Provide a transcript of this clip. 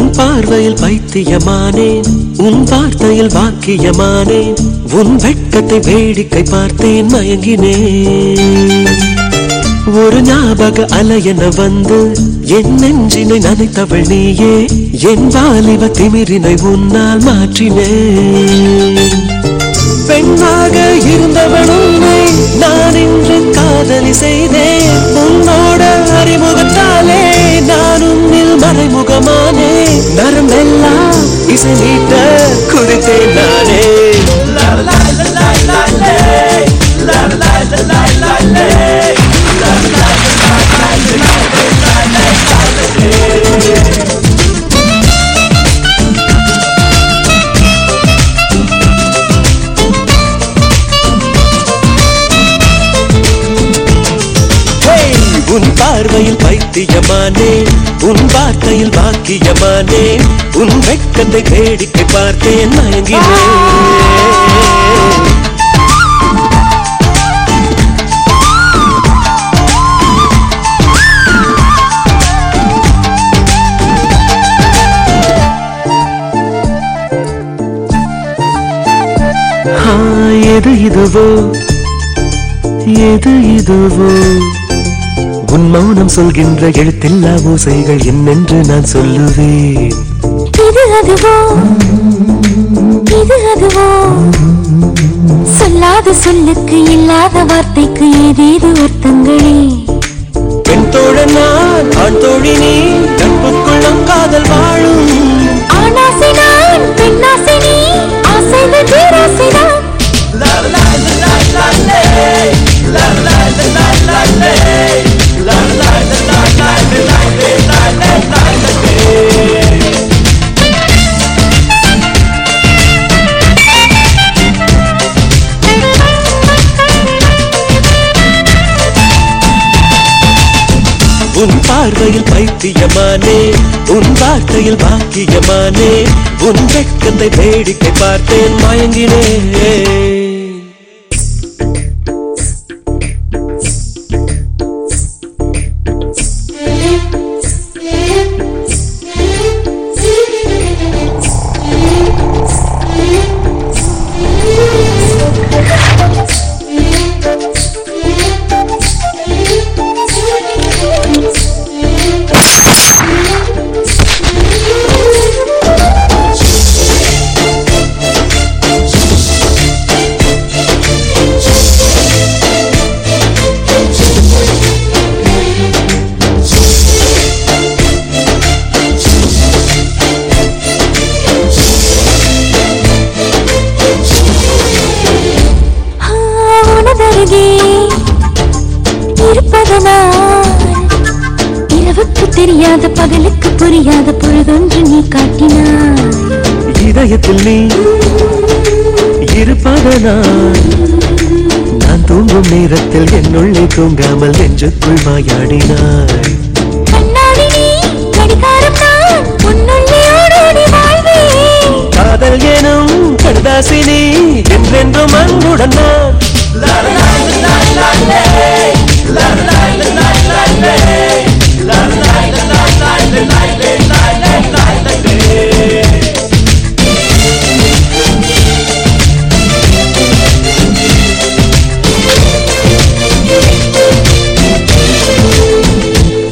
பார்வையில் பைத்தியமானேன் உன் வார்த்தையில் வாக்கியமானேன் உன் வெட்கத்தை வேடிக்கை பார்த்தேன் மயங்கினேன் ஒரு ஞாபக அலையென வந்து என் நெஞ்சினை நனைத்தவள் நீயே என் வாலிப திமிரினை உன்னால் மாற்றினேன் பெண்ணாக இருந்தவள் உன்னை நான் இன்று காதலி செய்தேன் உன்னோட அறிமுகத்தாலே நான் உன்னில் மறைமுகமானே நரம்பெல்லாம் இசை நீட்ட குடித்தேன் நானே உன் பார்வையில் பைத்தியமானேன் உன் வார்த்தையில் வாக்கியமானேன் உன் வெட்கத்தை வேடிக்கை பார்த்தேன் மயங்கினேன் எது இதுவோ எது இதுவோ உன் மௌனம் சொல்கின்ற எழுத்தில்லா ஓசைகள் என்னென்று நான் சொல்லுவேன் இது அதுவோ சொல்லாத சொல்லுக்கு இல்லாத வார்த்தைக்கு ஏதேது அர்த்தங்களே பெண் தோழன் நான் ஆண் தோழி நீ நட்புக்குள்ளும் காதல் வாழும் ஆணாசை நான் பெண்ணாசை நீ ஆசைது பேராசை நான் உன் பார்வையில் பைத்தியமானே உன் வார்த்தையில் வாக்கியமானே உன் வெட்கத்தை வேடிக்கை பார்த்தேன் மயங்கினேன் இரவுக்கு தெரியாத பகலுக்கு புரியாத பொழுதொன்று நீ காட்டினாய் இதயத்தில் நீ இருப்பதனால் நான் தூங்கும் நேரத்தில் என்னுள்ளே தூங்காமல் நெஞ்சுக்குள் மாயாடினாய் கண்ணாடி நீ கடிகாரம் நான் உன்னுள்ளே ஓடோடி வாழ்வேன் காதல் எனும் கடுதாசி நீ